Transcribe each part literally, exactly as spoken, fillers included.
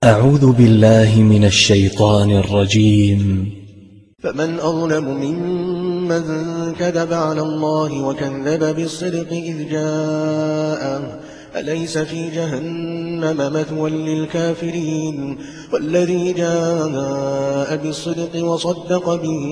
أعوذ بالله من الشيطان الرجيم. فمن أظلم ممن كذب على الله وكذب بالصدق إذ جاءه أليس في جهنم مثوى للكافرين والذي جاء بالصدق وصدق به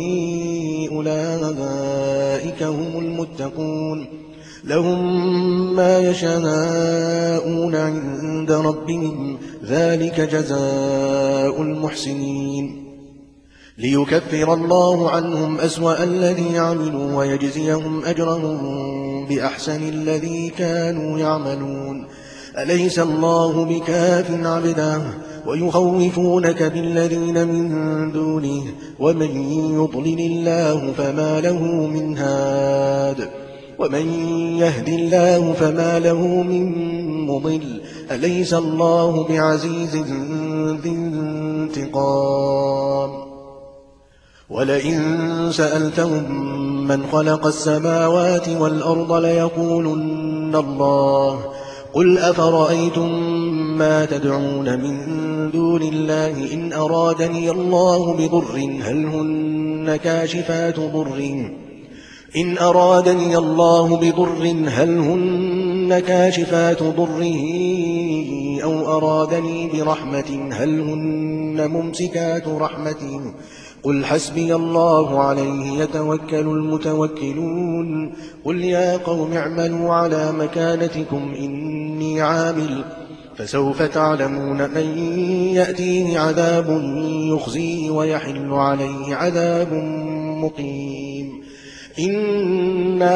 أولئك هم المتقون لهم ما يشاءون عند ربهم ذلك جزاء المحسنين ليكفر الله عنهم أسوأ الذي عملوا ويجزيهم أجرهم بأحسن الذي كانوا يعملون أليس الله بكاف عبده ويخوفونك بالذين من دونه ومن يضلل الله فما له من هاد ومن يهد الله فما له من مضل أليس الله بعزيز ذي انتقام ولئن سألتهم من خلق السماوات والأرض ليقولن الله قل أفرأيتم ما تدعون من دون الله إن أرادني الله بضر هل هن كاشفات ضره إن أرادني الله بضر هل هن كاشفات ضره أو أرادني برحمة هل هن ممسكات رحمته قل حسبي الله عليه يتوكل المتوكلون قل يا قوم اعملوا على مكانتكم إني عامل فسوف تعلمون من يأتيه عذاب يخزيه ويحل عليه عذاب مقيم إنا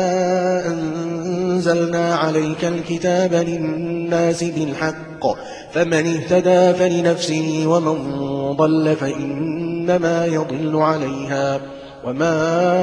أنزلنا عليك الكتاب للناس بالحق فمن اهتدى فلنفسه ومن ضل فإنما يضل عليها وما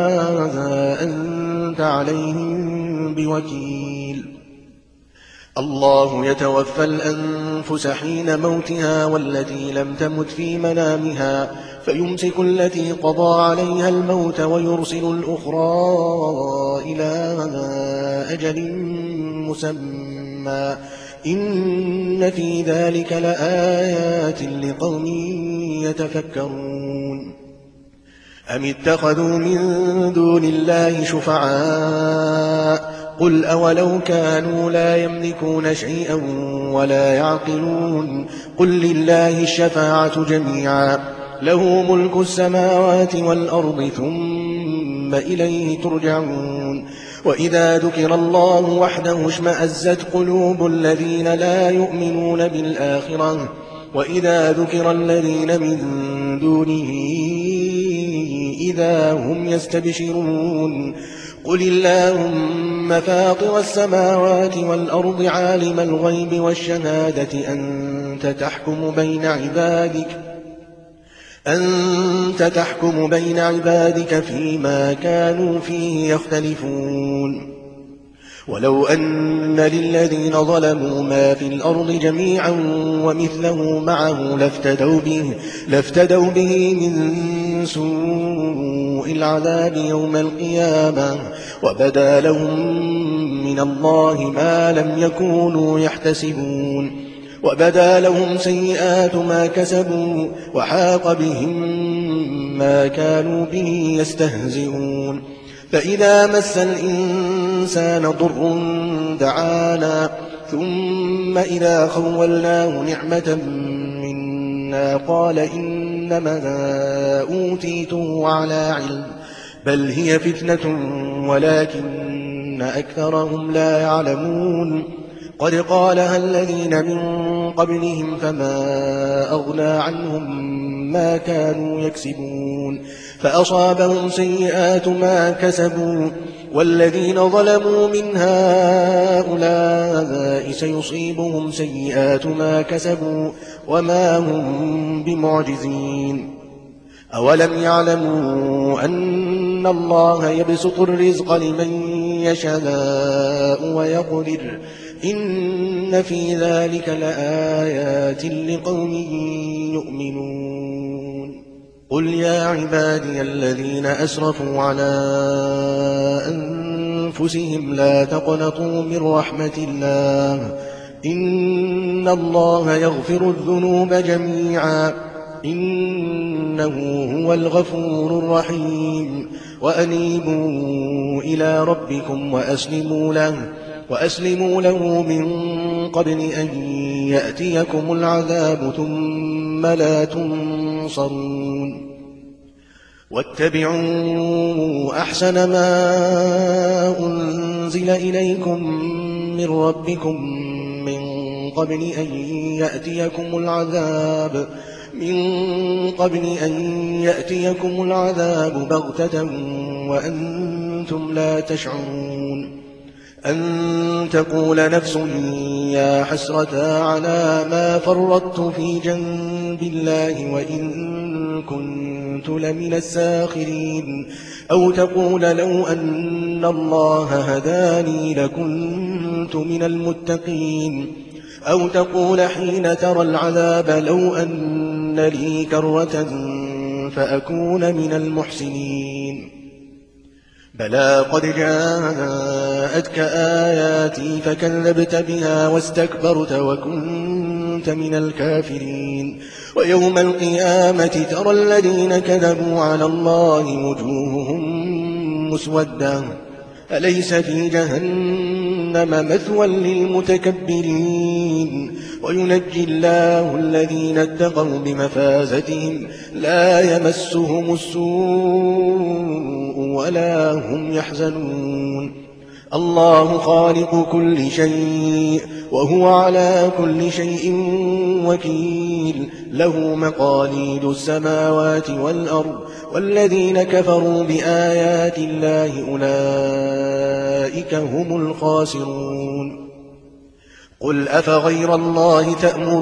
أنت عليهم بوكيل الله يتوفى الأنفس حين موتها والتي لم تمت في منامها فيمسك التي قضى عليها الموت ويرسل الأخرى إلى أجل مسمى إن في ذلك لآيات لقوم يتفكرون أم اتخذوا من دون الله شفعاء قل أولو كانوا لا يملكون شيئا ولا يعقلون قل لله الشفاعة جميعا له ملك السماوات والأرض ثم إليه ترجعون وإذا ذكر الله وحده اشمأزت قلوب الذين لا يؤمنون بالآخرة وإذا ذكر الذين من دونه إذا هم يستبشرون قل اللهم فاطر السماوات والأرض عالم الغيب والشهادة أنت تحكم بين عبادك أنت تحكم بين عبادك فيما كانوا فيه يختلفون ولو أن للذين ظلموا ما في الأرض جميعا ومثله معه لافتدوا به, لافتدوا به من سوء العذاب يوم القيامة وبدا لهم من الله ما لم يكونوا يحتسبون وبدا لهم سيئات ما كسبوا وحاق بهم ما كانوا به يستهزئون فإذا مس الإنسان ضر دعانا ثم إذا خولناه نعمة منا قال إنما أوتيته على علم بل هي فتنة ولكن أكثرهم لا يعلمون قد قالها الذين من قبلهم فما أغنى عنهم ما كانوا يكسبون فأصابهم سيئات ما كسبوا والذين ظلموا من هؤلاء سيصيبهم سيئات ما كسبوا وما هم بمعجزين أولم يعلموا أن الله يبسط الرزق لمن يشاء ويقدر إن في ذلك لآيات لقوم يؤمنون قل يا عبادي الذين أسرفوا على أنفسهم لا تقنطوا من رحمة الله إن الله يغفر الذنوب جميعا إنه هو الغفور الرحيم وأنيبوا إلى ربكم وأسلموا له وأسلموا له من قبل أن يأتيكم العذاب ثم لا تنصرون واتبعوا أحسن ما أنزل إليكم من ربكم من قبل أن يأتيكم العذاب من قبل أن يأتيكم العذاب بغتة وأنتم لا تشعرون أن تقول نفس يا حسرة على ما فرطت في جنب الله وإن كنت لمن الساخرين أو تقول لو أن الله هداني لكنت من المتقين أو تقول حين ترى العذاب لو أن لي كرة فأكون من المحسنين بلى قد جاءتك آياتي فكذبت بها واستكبرت وكنت من الكافرين ويوم القيامة ترى الذين كذبوا على الله وجوههم مسودة أليس في جهنم مثوى للمتكبرين وينجي الله الذين اتقوا بمفازتهم لا يمسهم السوء ولا هم يحزنون الله خالق كل شيء وهو على كل شيء وكيل له مقاليد السماوات والأرض والذين كفروا بآيات الله أولئك هم الخاسرون قل أفغير الله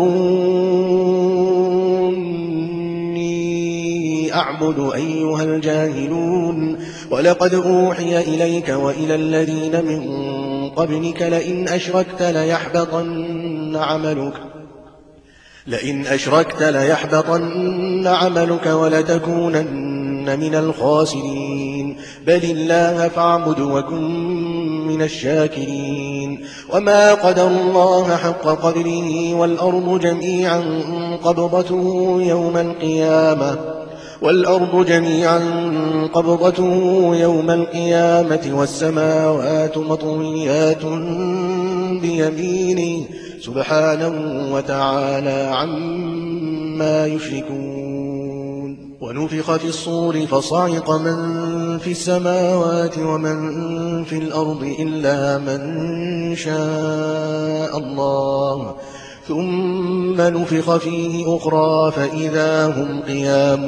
تأمروني أعبد أيها الجاهلون ولقد أوحي إليك وإلى الذين من قبلك لئن أشركت ليحبطن عملك لئن أشركت ليحبطن عملك ولتكونن من الخاسرين بل الله فاعبد وكن من الشاكرين وما قدر الله حق قدره والأرض جميعا قبضته يوم القيامة والأرض جميعا قبضته يوم القيامة والسماوات مطويات بيمينه سبحانه وتعالى عما يشركون ونفخ في الصور فصعق من في السماوات ومن في الأرض إلا من شاء الله ثم نفخ فيه أخرى فإذا هم قيام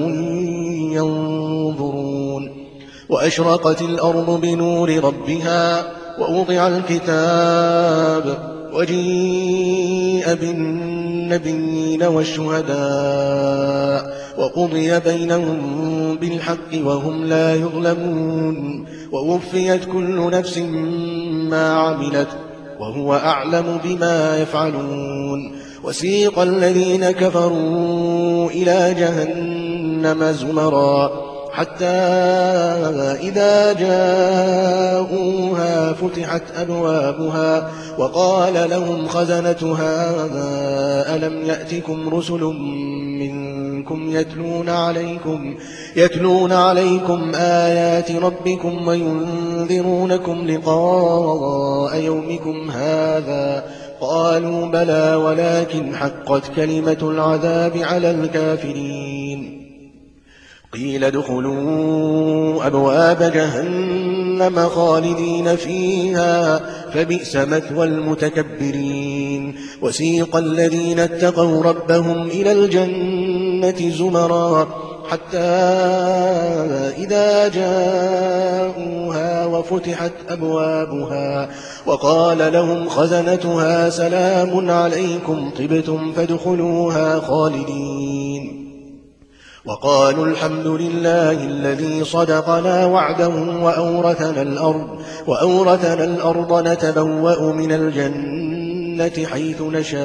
ينظرون وأشرقت الأرض بنور ربها ووضع الكتاب وجيء بالنبيين والشهداء وقضي بينهم بالحق وهم لا يظلمون ووفيت كل نفس ما عملت وهو أعلم بما يفعلون وسيق الذين كفروا إلى جهنم زمرا حتى إذا جاءوها فتحت أبوابها وقال لهم خزنتها ألم يأتكم رسل منكم يتلون عليكم يتلون عليكم آيات ربكم وينذرونكم لقاء يومكم هذا قالوا بلى ولكن حقت كلمة العذاب على الكافرين قيل ادخلوا أبواب جهنم خالدين فيها فبئس مثوى المتكبرين وسيق الذين اتقوا ربهم إلى الجنة زمرا حتى إذا جاءوها وفتحت أبوابها وقال لهم خزنتها سلام عليكم طبتم فادخلوها خالدين وقالوا الحمد لله الذي صدقنا وعده وأورثنا الأرض وأورثنا الأرض نتبوأ من الجنة حيث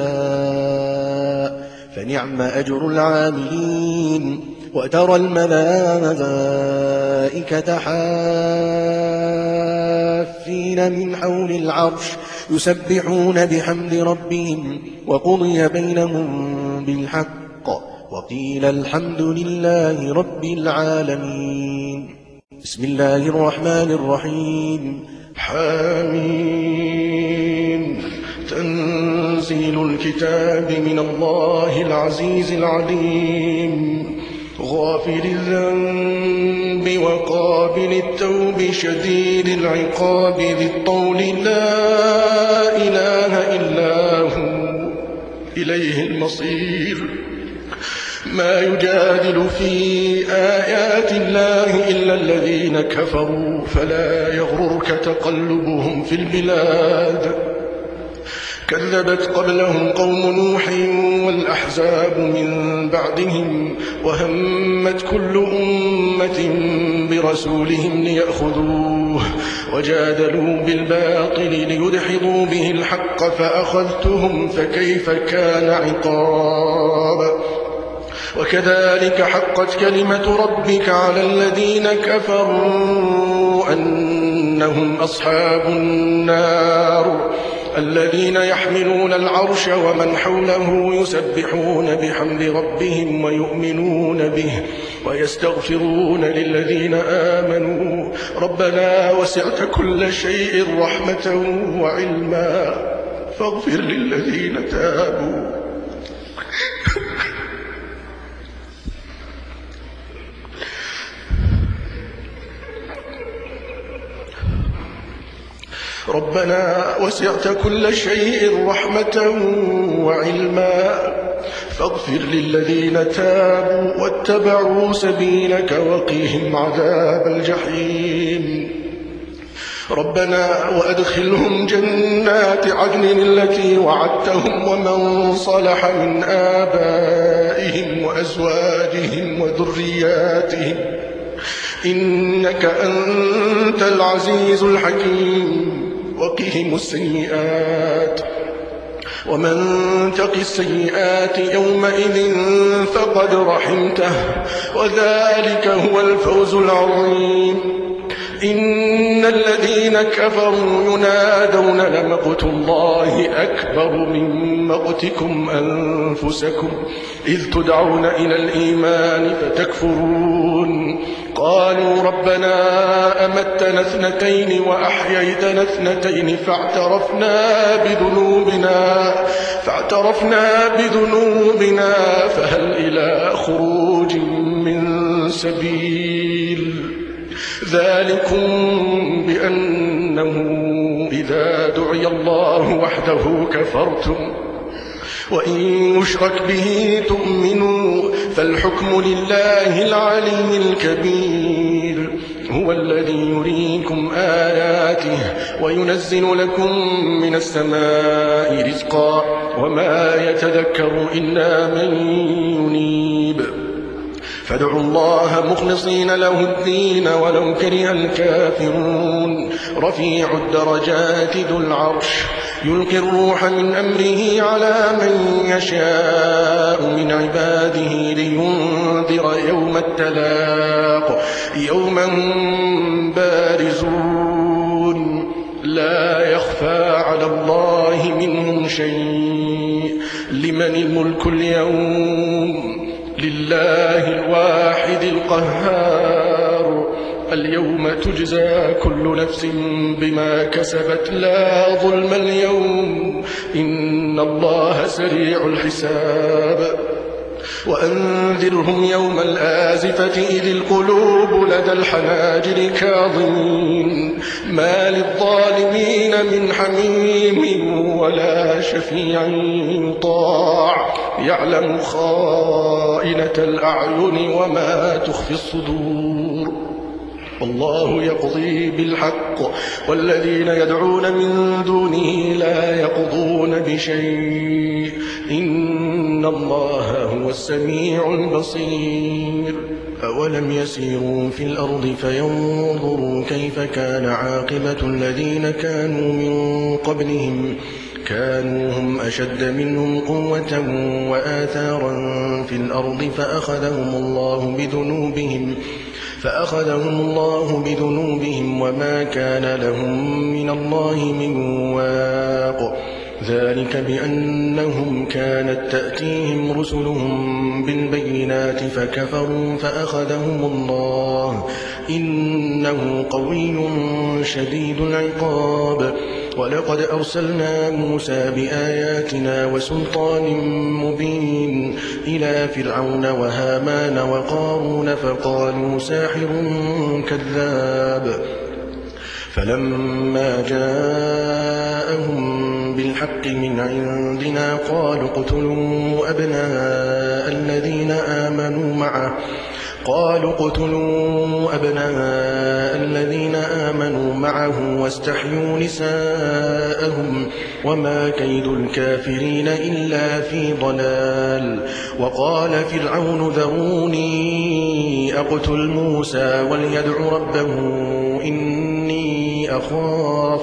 نشاء فنعم أجر العاملين وترى الملائكة حافين من حول العرش يسبحون بحمد ربهم وقضي بينهم بالحق وقيل الحمد لله رب العالمين. بسم الله الرحمن الرحيم. حميم. تنزيل الكتاب من الله العزيز العليم غافر الذنب وقابل التوب شديد العقاب ذي الطول لا إله إلا هو إليه المصير. ما يجادل في آيات الله إلا الذين كفروا فلا يغررك تقلبهم في البلاد. كذبت قبلهم قوم نوح والأحزاب من بعدهم وهمت كل أمة برسولهم ليأخذوه وجادلوا بالباطل ليدحضوا به الحق فأخذتهم فكيف كان عقاب. وكذلك حقت كلمة ربك على الذين كفروا أنهم أصحاب النار الذين يحملون العرش ومن حوله يسبحون بحمد ربهم ويؤمنون به ويستغفرون للذين آمنوا ربنا وسعت كل شيء رحمة وعلما فاغفر للذين تابوا ربنا وسعت كل شيء رحمة وعلما فاغفر للذين تابوا واتبعوا سبيلك وقهم عذاب الجحيم. ربنا وأدخلهم جنات عدن التي وعدتهم ومن صلح من آبائهم وأزواجهم وذرياتهم إنك أنت العزيز الحكيم. وقهم السيئات ومن تق السيئات يومئذ فقد رحمته وذلك هو الفوز العظيم. إن الذين كفروا ينادون لمقت الله أكبر من مقتكم أنفسكم إذ تدعون إلى الإيمان فتكفرون قالوا ربنا أمتنا اثنتين وأحييتنا اثنتين فاعترفنا بذنوبنا فاعترفنا بذنوبنا فهل إلى خروج من سبيل. ذلكم بأنه إذا دعي الله وحده كفرتم وإن يشرك به تؤمنوا فالحكم لله العلي الكبير. هو الذي يريكم آياته وينزل لكم من السماء رزقا وما يتذكر إلا من ينيب. فادعوا الله مخلصين له الدين ولو كره الكافرون. رفيع الدرجات ذو العرش يلقي الروح من أمره على من يشاء من عباده لينذر يوم التلاق يوم هم بارزون لا يخفى على الله منهم شيء. لمن الملك اليوم؟ لله الواحد القهار. اليوم تجزى كل نفس بما كسبت لا ظلم اليوم إن الله سريع الحساب. وأنذرهم يوم الآزفة إذ القلوب لدى الحناجر كاظمين ما للظالمين من حميم ولا شفيع يطاع يعلم خائنة الأعين وما تخفي الصدور. والله يقضي بالحق والذين يدعون من دونه لا يقضون بشيء إن الله هو السميع البصير. أولم يسيروا في الأرض فينظروا كيف كان عاقبة الذين كانوا من قبلهم كانوا هم أشد منهم قوة وآثارا في الأرض فأخذهم الله بذنوبهم فأخذهم الله بذنوبهم وما كان لهم من الله من واق ذلك بأنهم كانت تأتيهم رسلهم بالبينات فكفروا فأخذهم الله إنه قوي شديد العقاب ولقد أرسلنا موسى بآياتنا وسلطان مبين إلى فرعون وهامان وقارون فقالوا ساحر كذاب فلما جاءهم بالحق من عندنا قالوا اقتلوا أبناء الذين آمنوا معه قالوا اقتلوا أبناء الذين آمنوا معه واستحيوا نساءهم وما كيد الكافرين إلا في ضلال وقال فرعون ذروني أقتل موسى وليدع ربه إني أخاف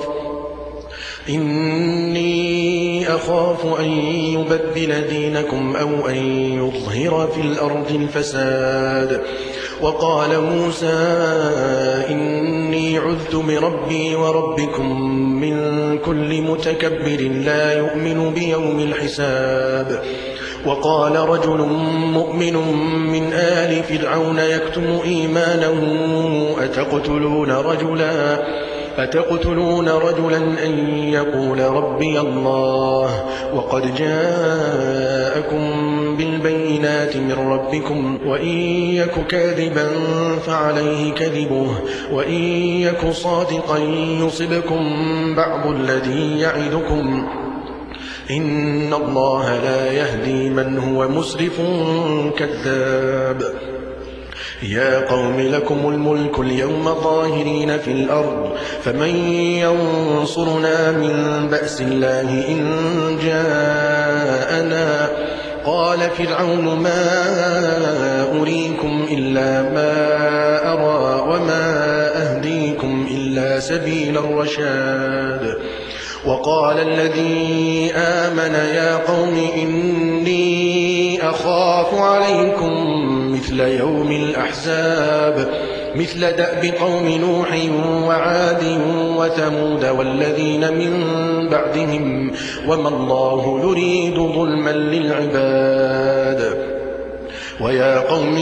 إني أخاف أن يبدل دينكم أو أن يظهر في الأرض الفساد وقال موسى إني عذت بربي وربكم من كل متكبر لا يؤمن بيوم الحساب وقال رجل مؤمن من آل فرعون يكتم إيمانه أتقتلون رجلا أتقتلون رجلا أن يقول ربي الله وقد جاءكم بالبينات من ربكم وإن يك كاذبا فعليه كذبه وإن يك صادقا يصبكم بعض الذي يعدكم إن الله لا يهدي من هو مسرف كذاب يا قوم لكم الملك اليوم ظاهرين في الأرض فمن ينصرنا من بأس الله إن جاءنا قال فرعون ما أريكم إلا ما أرى وما أهديكم إلا سبيل الرشاد وقال الذي آمن يا قوم إني أخاف عليكم مثل يوم الأحزاب مثل دأب قوم نوح وعاد وثمود والذين من بعدهم وما الله يريد ظلما للعباد ويا قوم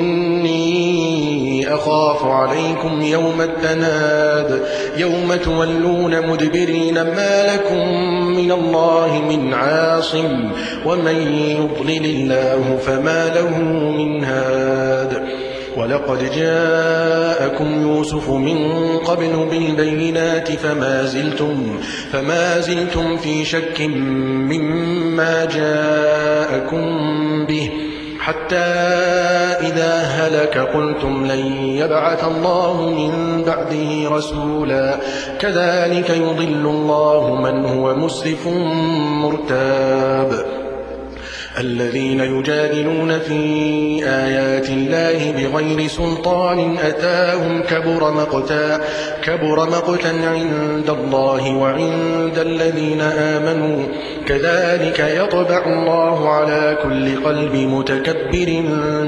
إني أخاف عليكم يوم التناد يوم تولون مدبرين ما لكم من الله من عاصم ومن يضلل الله فما له من هاد ولقد جاءكم يوسف من قبل بالبينات فما زلتم, فما زلتم في شك مما جاءكم به حتى إذا هلك قلتم لن يبعث الله من بعده رسولا كذلك يضل الله من هو مسرف مرتاب الذين يجادلون في آيات الله بغير سلطان أتاهم كبر مقتا, كبر مقتا عند الله وعند الذين آمنوا كذلك يطبع الله على كل قلب متكبر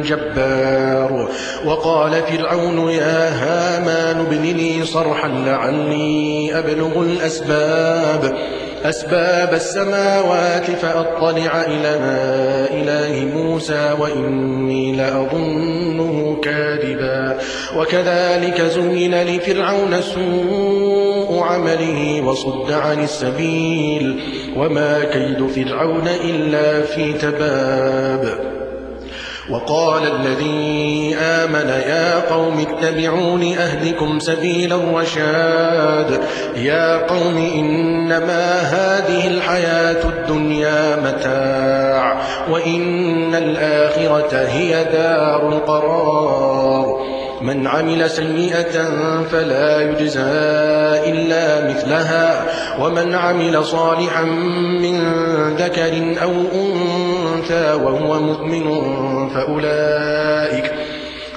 جبار وقال فرعون يا هامان ابن لي صرحا لعلي أبلغ الأسباب أسباب السماوات فأطلع إلى إله موسى وإني لأظنه كاذبا وكذلك زين لفرعون سوء عمله وصد عن السبيل وما كيد فرعون إلا في تباب وقال الذي آمن يا قوم اتبعون أهدكم سبيل الرشاد يا قوم إنما هذه الحياة الدنيا متاع وإن الآخرة هي دار القرار من عمل سيئة فلا يجزى إلا مثلها ومن عمل صالحا من ذكر أو أنثى وهو مؤمن فأولئك,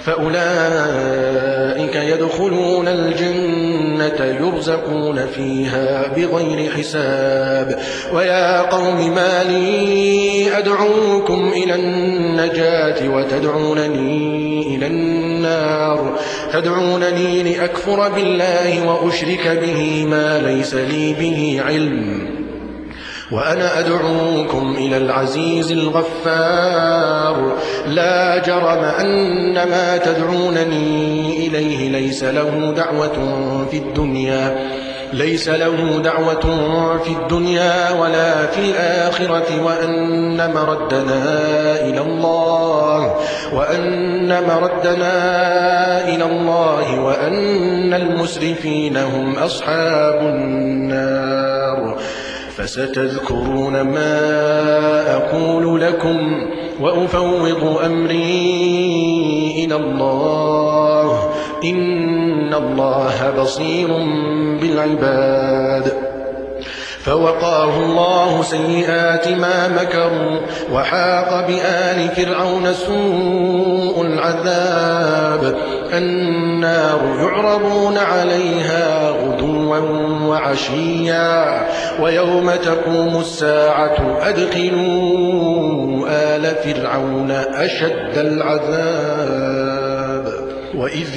فأولئك يدخلون الجنة يرزقون فيها بغير حساب. ويا قوم ما لي أدعوكم إلى النجاة وتدعونني إلى النار تدعونني لأكفر بالله وأشرك به ما ليس لي به علم وأنا أدعوكم إلى العزيز الغفار. لا جرم أن ما تدعونني إليه ليس له دعوة في الدنيا ليس له دعوة في الدنيا ولا في الآخرة وأن مردنا إلى الله وأن مردنا إلى الله وأن المسرفين هم أصحاب النار. فستذكرون ما أقول لكم وأفوض أمري إلى الله إن الله بصير بالعباد. فوقاه الله سيئات ما مكروا وحاق بآل فرعون سوء العذاب. النار يعرضون عليها غدوا وعشيا ويوم تقوم الساعة أدخلوا آل فرعون أشد العذاب. وإذ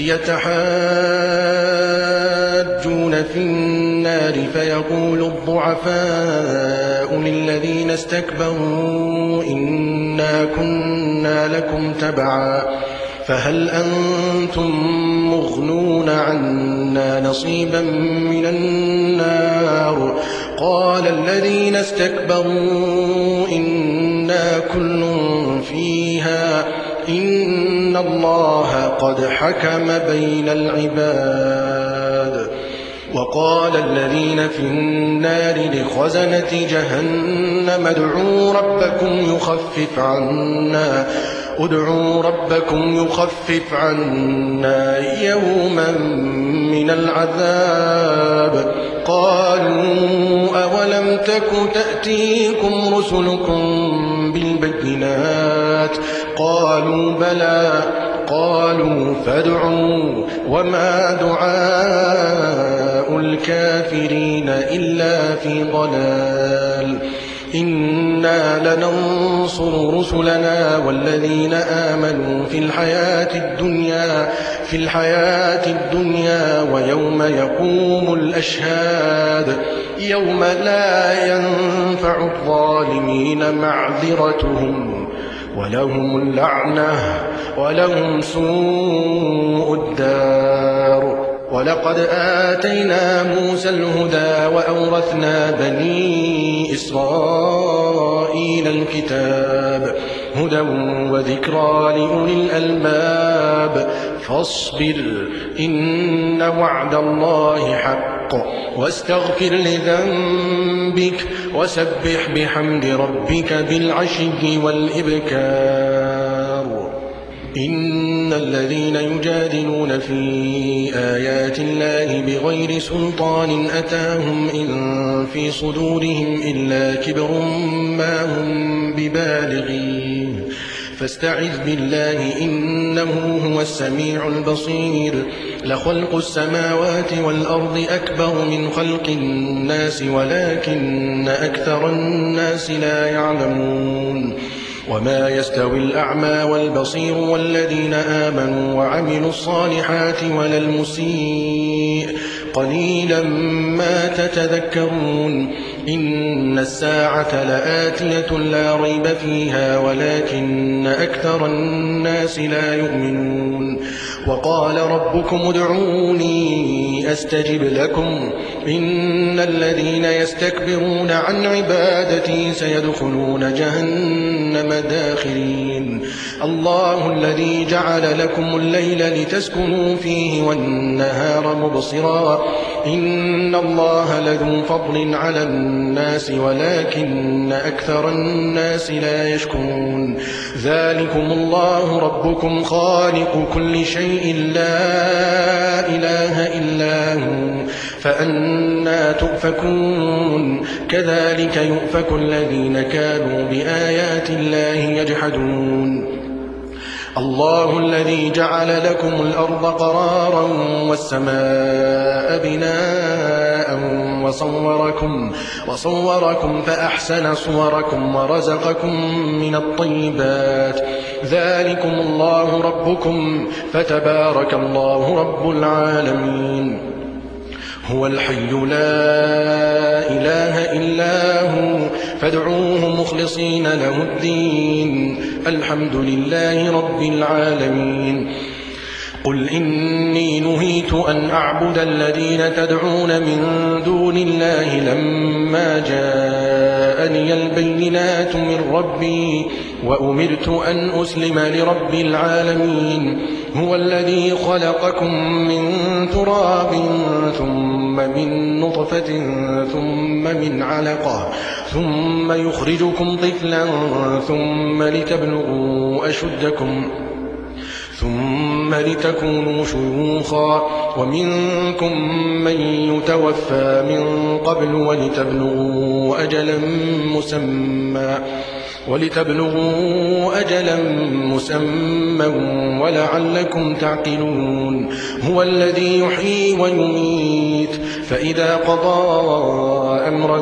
يتحاجون في النار فيقول الضعفاء للذين استكبروا إنا كنا لكم تبعا فهل أنتم مغنون عنا نصيبا من النار قال الذين استكبروا إنا كل فيها إن الله قد حكم بين العباد. وقال الذين في النار لخزنة جهنم ادعوا ربكم يخفف عنا ادعوا ربكم يخفف عنا يوما من العذاب. قالوا أولم تك تأتيكم رسلكم بالبينات قالوا بلى قالوا فادعوا وما دعاء الكافرين إلا في ضلال. إنا لننصر رسلنا والذين آمنوا في الحياة الدنيا في الحياة الدنيا ويوم يقوم الأشهاد يوم لا ينفع الظالمين معذرتهم ولهم اللعنة ولهم سوء الدار. ولقد آتينا موسى الهدى وأورثنا بني إسرائيل الكتاب هدى وذكرى لأولي الألباب. فاصبر إن وعد الله حق واستغفر لذنبك وسبح بحمد ربك بالعشي والإبكار. إن الذين يجادلون في آيات الله بغير سلطان أتاهم إن في صدورهم إلا كبر ما هم ببالغيه فاستعذ بالله إنه هو السميع البصير. لخلق السماوات والأرض أكبر من خلق الناس ولكن أكثر الناس لا يعلمون. وما يستوي الأعمى والبصير والذين آمنوا وعملوا الصالحات ولا المسيء قليلا ما تتذكرون. إن الساعة لآتية لا ريب فيها ولكن أكثر الناس لا يؤمنون. وقال ربكم ادعوني أستجب لكم إن الذين يستكبرون عن عبادتي سيدخلون جهنم داخرين. الله الذي جعل لكم الليل لتسكنوا فيه والنهار مبصرا إن الله لذو فضل على الناس ولكن أكثر الناس لا يشكرون. ذلكم الله ربكم خالق كل شيء لا إله إلا هو فأنى تؤفكون. كذلك يؤفك الذين كانوا بآيات الله يجحدون. الله الذي جعل لكم الأرض قرارا والسماء بناء وصوركم, وصوركم فأحسن صوركم ورزقكم من الطيبات. ذلكم الله ربكم فتبارك الله رب العالمين. هو الحي لا إله إلا هو فادعوه مخلصين له الدين الحمد لله رب العالمين. قل إني نهيت أن أعبد الذين تدعون من دون الله لما جاءني البينات من ربي وأمرت أن أسلم لرب العالمين. هو الذي خلقكم من تراب ثم من نطفة ثم من علقة ثم يخرجكم طفلا ثم لتبلغوا أشدكم ثم لتكونوا شيوخا ومنكم من يتوفى من قبل ولتبلغوا أجلا مسمى ولتبلغوا أجلا مسمى ولعلكم تعقلون. هو الذي يحيي ويميت فإذا قضى أمرا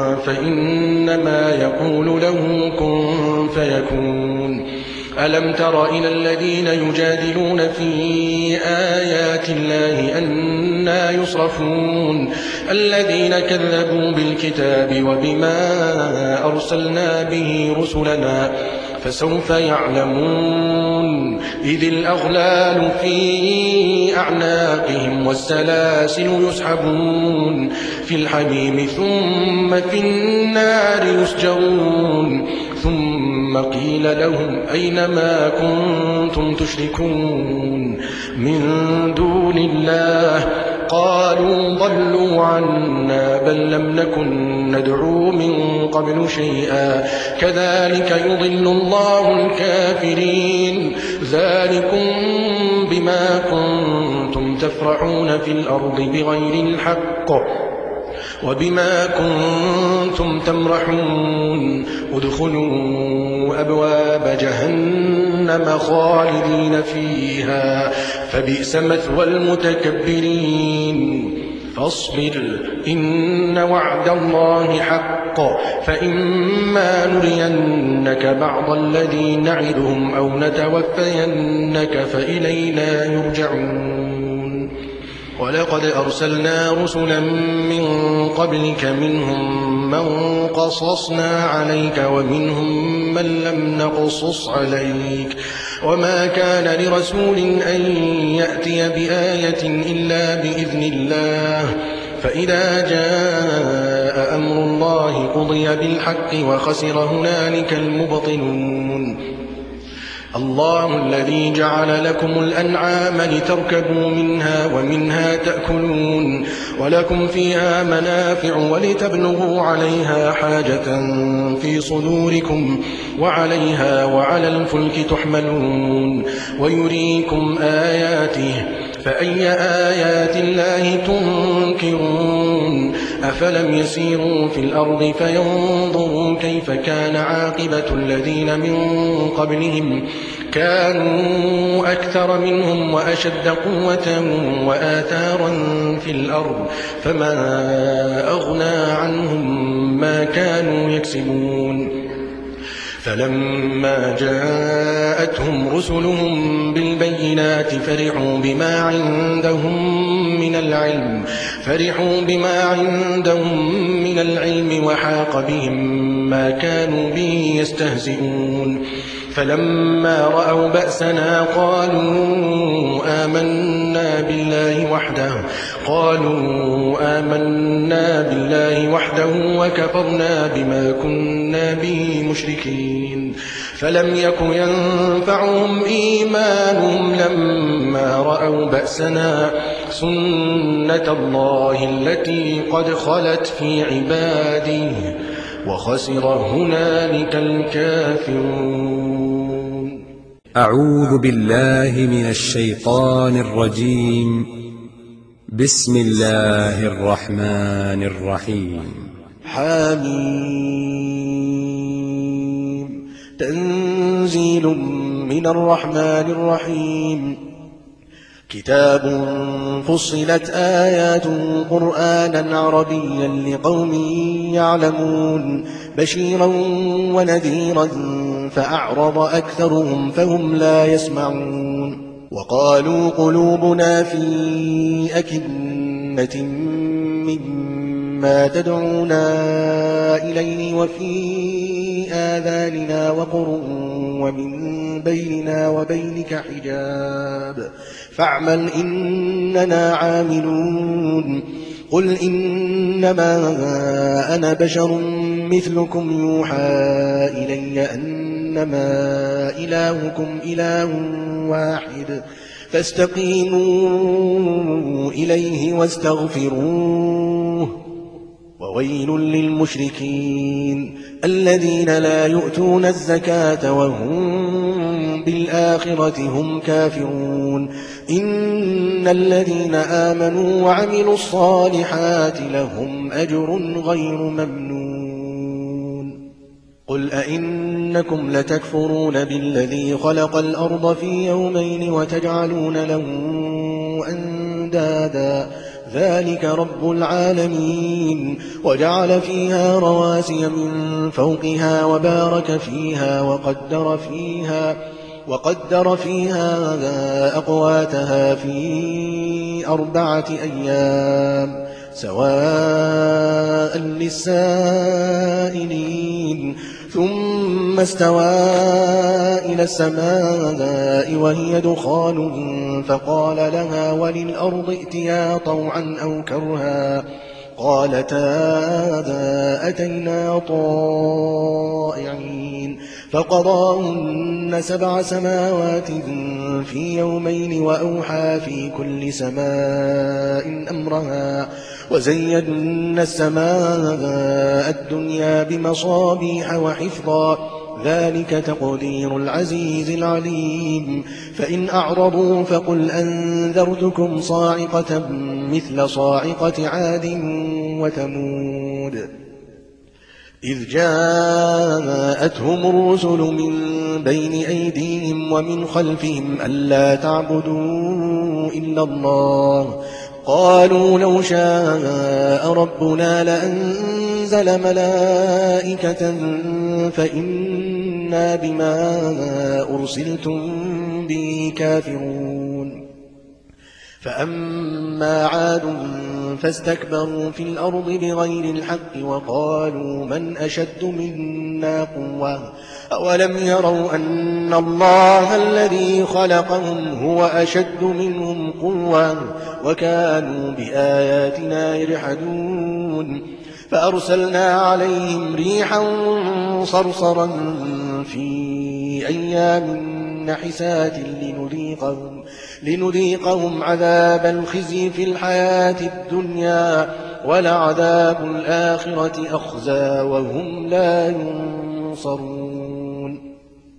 فإنما يقول له كن فيكون. ألم تر إلى الذين يجادلون في آيات الله أنى يصرفون الذين كذبوا بالكتاب وبما أرسلنا به رسلنا فسوف يعلمون. إذ الأغلال في أعناقهم والسلاسل يسحبون في الحميم ثم في النار يسجرون ثم قيل لهم أين ما كنتم تشركون من دون الله قالوا ضلوا عنا بل لم نكن ندعو من قبل شيئا كذلك يضل الله الكافرين. ذلكم بما كنتم تفرحون في الأرض بغير الحق وبما كنتم تمرحون. ادخلوا أبواب جهنم خالدين فيها فبئس مثوى المتكبرين. فاصبر إن وعد الله حق فإما نرينك بعض الذي نعدهم أو نتوفينك فإلينا يرجعون. ولقد أرسلنا رسلا من قبلك منهم من قصصنا عليك ومنهم من لم نقصص عليك وما كان لرسول أن يأتي بآية إلا بإذن الله فإذا جاء أمر الله قضي بالحق وخسر هنالك المبطلون. الله الذي جعل لكم الأنعام لتركبوا منها ومنها تأكلون ولكم فيها منافع ولتبلغوا عليها حاجة في صدوركم وعليها وعلى الفلك تحملون ويريكم آياته فأي آيات الله تنكرون. أفلم يسيروا في الأرض فينظروا كيف كان عاقبة الذين من قبلهم كانوا أكثر منهم وأشد قوة وآثارا في الأرض فما أغنى عنهم ما كانوا يكسبون. فلما جاءتهم رسلهم بالبينات فرحوا بما عندهم من العلم فرحوا بما عندهم من العلم وحاق بهم ما كانوا به يستهزئون. فلما رأوا بأسنا قالوا آمنا بالله وحده قالوا آمنا بالله وحده وكفرنا بما كنا به مشركين. فلم يك ينفعهم إيمانهم لما رأوا بأسنا سنة الله التي قد خلت في عباده وخسر هنالك الكافرون. أعوذ بالله من الشيطان الرجيم. بسم الله الرحمن الرحيم. حميم تنزيل من الرحمن الرحيم كتاب فصلت آياته قرآنا عربيا لقوم يعلمون بشيرا ونذيرا فأعرض أكثرهم فهم لا يسمعون وقالوا قلوبنا في أكنة مما تدعونا إليه وفي آذاننا وقر ومن بيننا وبينك حجاب فاعمل إننا عاملون قل إنما أنا بشر مثلكم يوحى إلي أنما إلهكم إله واحد فاستقيموا إليه واستغفروه وويل للمشركين الذين لا يؤتون الزكاة وهم بالآخرة هم كافرون إن الذين آمنوا وعملوا الصالحات لهم أجر غير ممنون قل أئنكم لتكفرون بالذي خلق الأرض في يومين وتجعلون له أندادا ذلك رب العالمين وجعل فيها رواسي من فوقها وبارك فيها وقدر فيها وقدر فيها أقواتها في أربعة أيام سواء للسائلين ثم استوى إلى السماء وهي دخان فقال لها وللأرض ائتيا طوعا أو كرها قالتا أتينا طائعين فقضاهن سبع سماوات في يومين وأوحى في كل سماء أمرها وزينا السماء الدنيا بمصابيح وحفظا ذلك تقدير العزيز العليم فإن أعرضوا فقل أنذرتكم صاعقة مثل صاعقة عاد وثمود إذ جاءتهم الرسل من بين أيديهم ومن خلفهم ألا تعبدوا إلا الله قالوا لو شاء ربنا لأنزل ملائكة فإنا بما أرسلتم به كافرون فأما عاد فاستكبروا في الأرض بغير الحق وقالوا من أشد منا قوة أولم يروا أن الله الذي خلقهم هو أشد منهم قوة وكانوا بآياتنا يجحدون فأرسلنا عليهم ريحا صرصرا في أيام نحسات لنذيقهم, لنذيقهم عذاب الخزي في الحياة الدنيا ولعذاب الآخرة أخزى وهم لا ينصرون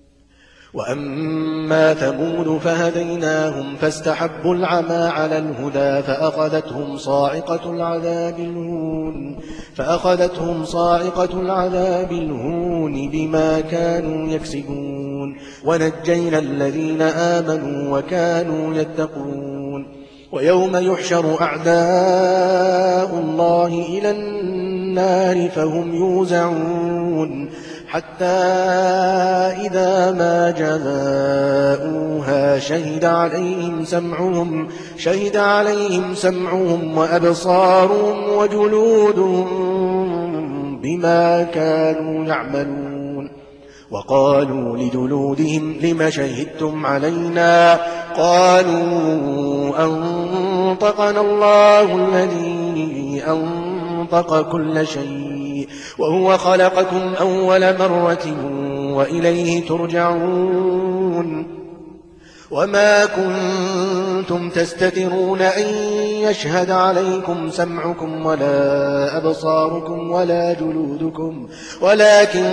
وأما ثمود فهديناهم فاستحبوا العمى على الهدى فأخذتهم صاعقة العذاب الهون فأخذتهم صاعقة العذاب الهون بما كانوا يكسبون ونجينا الذين آمنوا وكانوا يتقون ويوم يحشر أعداء الله إلى النار فهم يوزعون حتى إذا ما جاءوها شهد عليهم سمعهم شهد عليهم سمعهم وأبصارهم وجلودهم بما كانوا يعملون وقالوا لجلودهم لم شهدتم علينا قالوا أنطقنا الله الذي أنطق كل شيء وهو خلقكم أول مرة وإليه ترجعون وما كنتم تستترون أن يشهد عليكم سمعكم ولا أبصاركم ولا جلودكم ولكن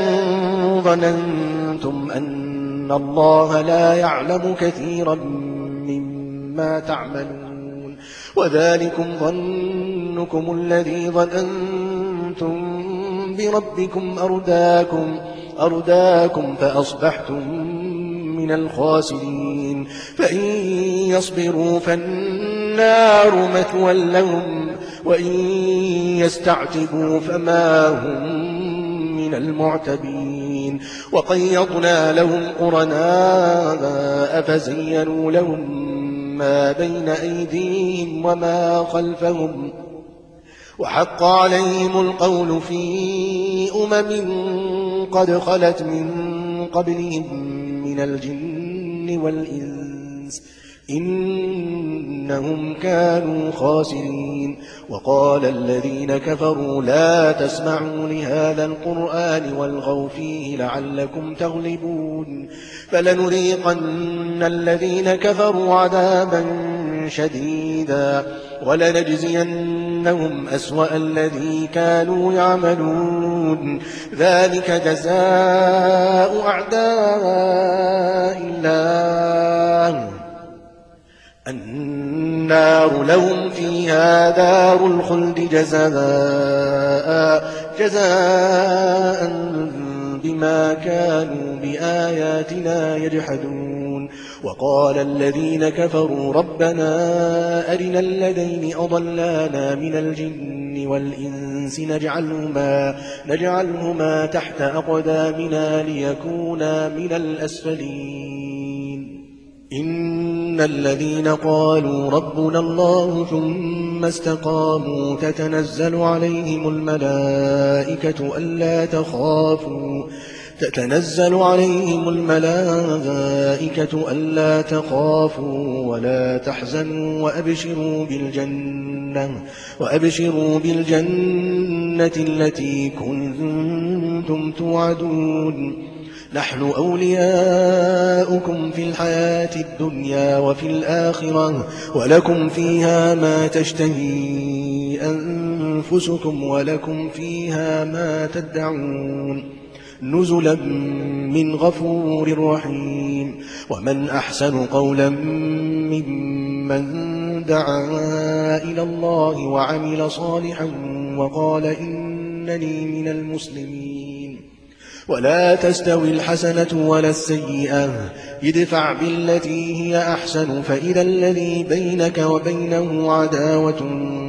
ظننتم أن الله لا يعلم كثيرا مما تعملون وذلكم ظنكم الذي ظننتم بربكم أرداكم أرداكم فأصبحتم من الخاسرين فإن يصبروا فالنار مثوى لهم وإن يستعتبوا فما هم من المعتبين وقيضنا لهم قرناء فزينوا لهم ما بين أيديهم وما خلفهم وحق عليهم القول في أمم قد خلت من قبلهم من الجن والإنس إنهم كانوا خاسرين وقال الذين كفروا لا تسمعوا لهذا القرآن والغوا فيه لعلكم تغلبون فلنذيقن الذين كفروا عذابا شديدا ولنجزينهم أسوأ الذي كانوا يعملون ذلك جزاء أعداء الله النار لهم فيها دار الخلد جزاء جزاء بما كانوا بآياتنا يجحدون وقال الذين كفروا ربنا أرنا الذين أضلانا من الجن والإنس نجعلهما, نجعلهما تحت أقدامنا ليكونا من الأسفلين إن الذين قالوا ربنا الله ثم استقاموا تتنزل عليهم الملائكة ألا تخافوا تتنزل عليهم الملائكة ألا تخافوا ولا تحزنوا وأبشروا بالجنة وأبشروا بالجنة التي كنتم توعدون نحن أولياؤكم في الحياة الدنيا وفي الآخرة ولكم فيها ما تشتهي أنفسكم ولكم فيها ما تدعون نزلا من غفور رحيم ومن أحسن قولا ممن دعا إلى الله وعمل صالحا وقال إنني من المسلمين ولا تستوي الحسنة ولا السيئة ادفع بالتي هي أحسن فإذا الذي بينك وبينه عداوة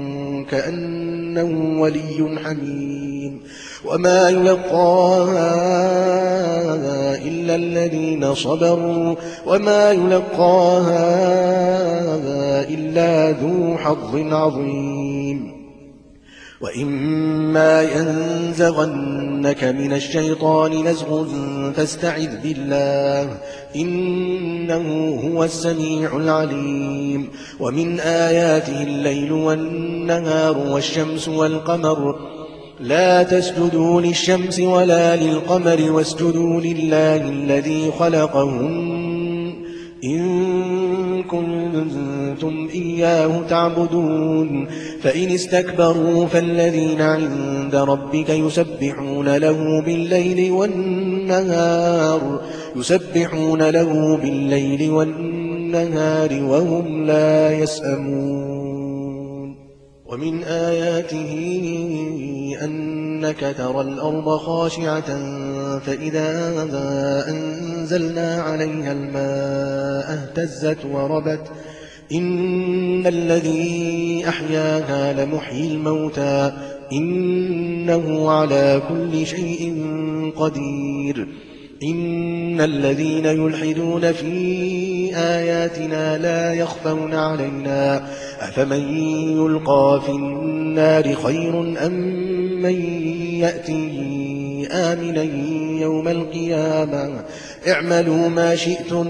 كأنه ولي حميم وما يلقاها إلا الذين صبروا وما يلقاها إلا ذو حظ عظيم وإما ينزغنك من الشيطان نزغ فاستعذ بالله إنه هو السميع العليم ومن آياته الليل والنهار والشمس والقمر لا تسجدوا للشمس ولا للقمر واسجدوا لله الذي خلقهن إن كنتم إياه تعبدون فإن استكبروا فالذين عند ربك يسبحون له بالليل والنهار يسبحون له بالليل والنهار وهم لا يسأمون ومن آياته أنك ترى الأرض خاشعة فإذا أنزلنا عليها الماء اهتزت وربت إن الذي أحياها لمحيي الموتى إنه على كل شيء قدير إن الذين يلحدون في آياتنا لا يخفون علينا أفمن يلقى في النار خير أم من يأتي آمنا يوم القيامة اعملوا ما شئتم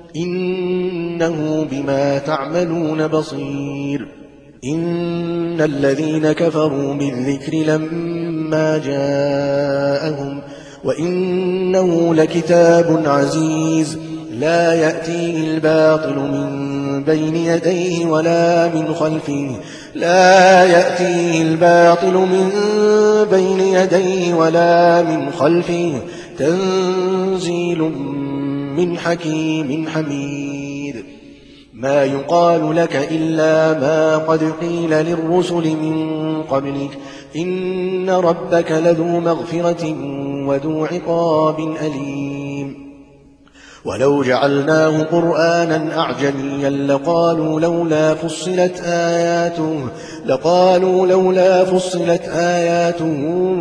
إنه بما تعملون بصير إن الذين كفروا بالذكر لما جاءهم وإنه لكتاب عزيز لا يأتيه الباطل من بين يديه ولا من خلفه لا يأتيه الباطل من بين يديه ولا من خلفه تنزيل من حكيم حميد ما يقال لك إلا ما قد قيل للرسل من قبلك إن ربك لذو مغفرة وذو عقاب أليم ولو جعلناه قرآنا أعجميا لقالوا لولا فصلت آياته لقالوا لولا فصلت آياته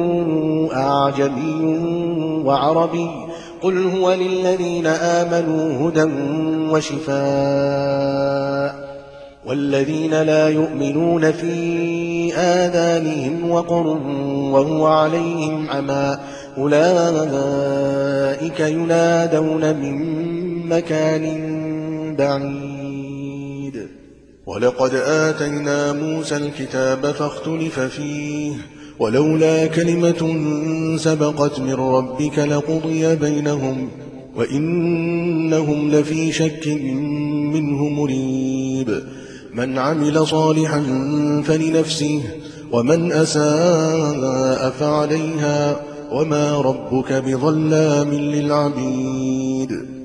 أعجمي وعربي قل هو للذين آمنوا هدى وشفاء والذين لا يؤمنون في آذانهم وقر وهو عليهم عمى أولئك ينادون من مكان بعيد ولقد آتينا موسى الكتاب فاختلف فيه ولولا كلمة سبقت من ربك لقضي بينهم وإنهم لفي شك منه مريب من عمل صالحا فلنفسه ومن أساء فعليها وما ربك بظلام للعبيد